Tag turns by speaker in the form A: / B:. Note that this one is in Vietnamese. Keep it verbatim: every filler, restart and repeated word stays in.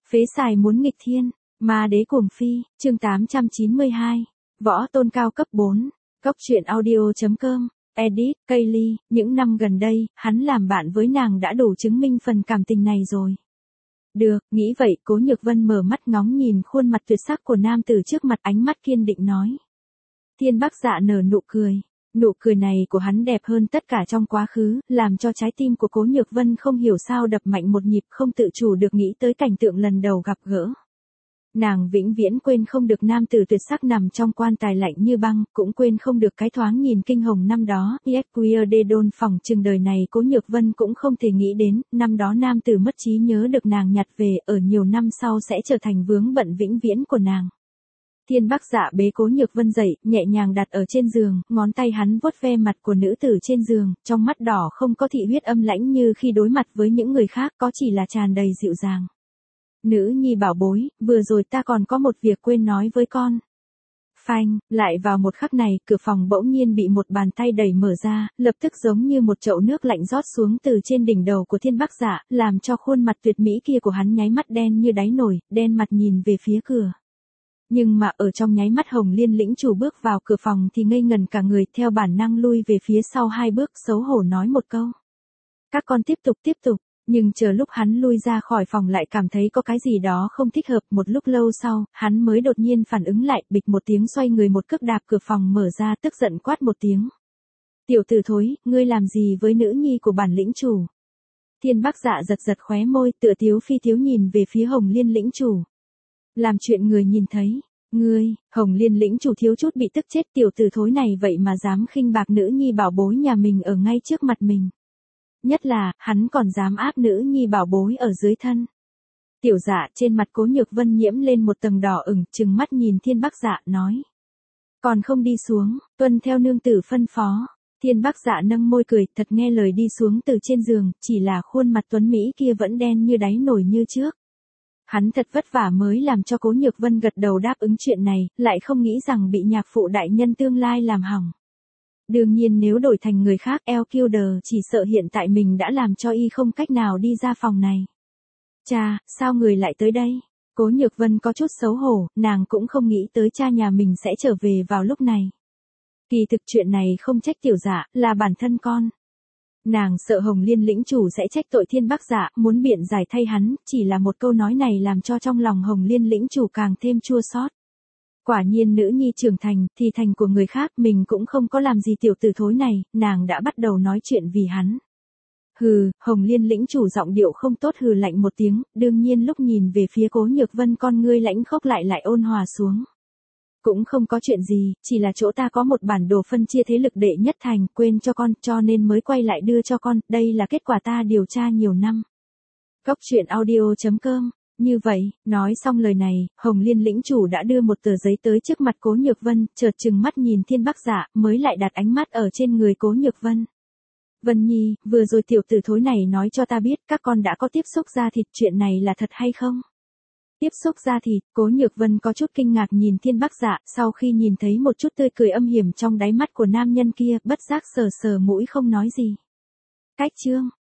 A: Phế xài muốn nghịch thiên, ma đế cuồng phi, chương tám trăm chín mươi hai, võ tôn cao cấp bốn, cốc truyện audio.com, edit, Kaylee, những năm gần đây, hắn làm bạn với nàng đã đủ chứng minh phần cảm tình này rồi. Được, nghĩ vậy, Cố Nhược Vân mở mắt ngóng nhìn khuôn mặt tuyệt sắc của nam tử trước mặt, ánh mắt kiên định nói. Thiên Bắc Dạ nở nụ cười. Nụ cười này của hắn đẹp hơn tất cả trong quá khứ, làm cho trái tim của Cố Nhược Vân không hiểu sao đập mạnh một nhịp, không tự chủ được nghĩ tới cảnh tượng lần đầu gặp gỡ. Nàng vĩnh viễn quên không được nam tử tuyệt sắc nằm trong quan tài lạnh như băng, cũng quên không được cái thoáng nhìn kinh hồng năm đó. Yes queer de đôn phòng chừng đời này Cố Nhược Vân cũng không thể nghĩ đến, năm đó nam tử mất trí nhớ được nàng nhặt về, ở nhiều năm sau sẽ trở thành vướng bận vĩnh viễn của nàng. Thiên Bắc Dạ bế Cố Nhược Vân dậy, nhẹ nhàng đặt ở trên giường, ngón tay hắn vuốt ve mặt của nữ tử trên giường, trong mắt đỏ không có thị huyết âm lãnh như khi đối mặt với những người khác, có chỉ là tràn đầy dịu dàng. Nữ nhi bảo bối, vừa rồi ta còn có một việc quên nói với con. Phanh, lại vào một khắc này, cửa phòng bỗng nhiên bị một bàn tay đẩy mở ra, lập tức giống như một chậu nước lạnh rót xuống từ trên đỉnh đầu của Thiên Bắc Dạ, làm cho khuôn mặt tuyệt mỹ kia của hắn nháy mắt đen như đáy nồi, đen mặt nhìn về phía cửa. Nhưng mà ở trong nháy mắt Hồng Liên lĩnh chủ bước vào cửa phòng thì ngây ngần cả người, theo bản năng lui về phía sau hai bước, xấu hổ nói một câu. Các con tiếp tục tiếp tục, nhưng chờ lúc hắn lui ra khỏi phòng lại cảm thấy có cái gì đó không thích hợp, một lúc lâu sau, hắn mới đột nhiên phản ứng lại, bịch một tiếng xoay người một cước đạp cửa phòng mở ra, tức giận quát một tiếng. Tiểu tử thối, ngươi làm gì với nữ nhi của bản lĩnh chủ? Thiên Bắc Dạ giật giật khóe môi, tựa tiếu phi tiếu nhìn về phía Hồng Liên lĩnh chủ. Làm chuyện người nhìn thấy, ngươi, Hồng Liên lĩnh chủ thiếu chút bị tức chết, tiểu tử thối này vậy mà dám khinh bạc nữ nhi bảo bối nhà mình ở ngay trước mặt mình. Nhất là, hắn còn dám áp nữ nhi bảo bối ở dưới thân. Tiểu Dạ, trên mặt Cố Nhược Vân nhiễm lên một tầng đỏ ửng, trừng mắt nhìn Thiên Bắc Dạ nói. Còn không đi xuống, tuân theo nương tử phân phó. Thiên Bắc Dạ nâng môi cười, thật nghe lời đi xuống từ trên giường, chỉ là khuôn mặt tuấn Mỹ kia vẫn đen như đáy nồi như trước. Hắn thật vất vả mới làm cho Cố Nhược Vân gật đầu đáp ứng chuyện này, lại không nghĩ rằng bị nhạc phụ đại nhân tương lai làm hỏng. Đương nhiên nếu đổi thành người khác, El Kilder chỉ sợ hiện tại mình đã làm cho y không cách nào đi ra phòng này. Cha, sao người lại tới đây? Cố Nhược Vân có chút xấu hổ, nàng cũng không nghĩ tới cha nhà mình sẽ trở về vào lúc này. Kỳ thực chuyện này không trách Tiểu Dạ, là bản thân con. Nàng sợ Hồng Liên lĩnh chủ sẽ trách tội Thiên Bắc Dạ, muốn biện giải thay hắn, chỉ là một câu nói này làm cho trong lòng Hồng Liên lĩnh chủ càng thêm chua xót. Quả nhiên nữ nhi trưởng thành, thì thành của người khác, mình cũng không có làm gì tiểu tử thối này, nàng đã bắt đầu nói chuyện vì hắn. Hừ, Hồng Liên lĩnh chủ giọng điệu không tốt hừ lạnh một tiếng, đương nhiên lúc nhìn về phía Cố Nhược Vân con ngươi lãnh khốc lại lại ôn hòa xuống. Cũng không có chuyện gì, chỉ là chỗ ta có một bản đồ phân chia thế lực đệ nhất thành, quên cho con, cho nên mới quay lại đưa cho con, đây là kết quả ta điều tra nhiều năm. Cốc truyện audio.com. Như vậy, nói xong lời này, Hồng Liên lĩnh chủ đã đưa một tờ giấy tới trước mặt Cố Nhược Vân, chợt trừng mắt nhìn Thiên Bắc Dạ, mới lại đặt ánh mắt ở trên người Cố Nhược Vân. Vân Nhi, vừa rồi tiểu tử thối này nói cho ta biết các con đã có tiếp xúc da thịt, chuyện này là thật hay không? Tiếp xúc da thịt, Cố Nhược Vân có chút kinh ngạc nhìn Thiên Bắc Dạ, sau khi nhìn thấy một chút tươi cười âm hiểm trong đáy mắt của nam nhân kia, bất giác sờ sờ mũi không nói gì. Cách chương,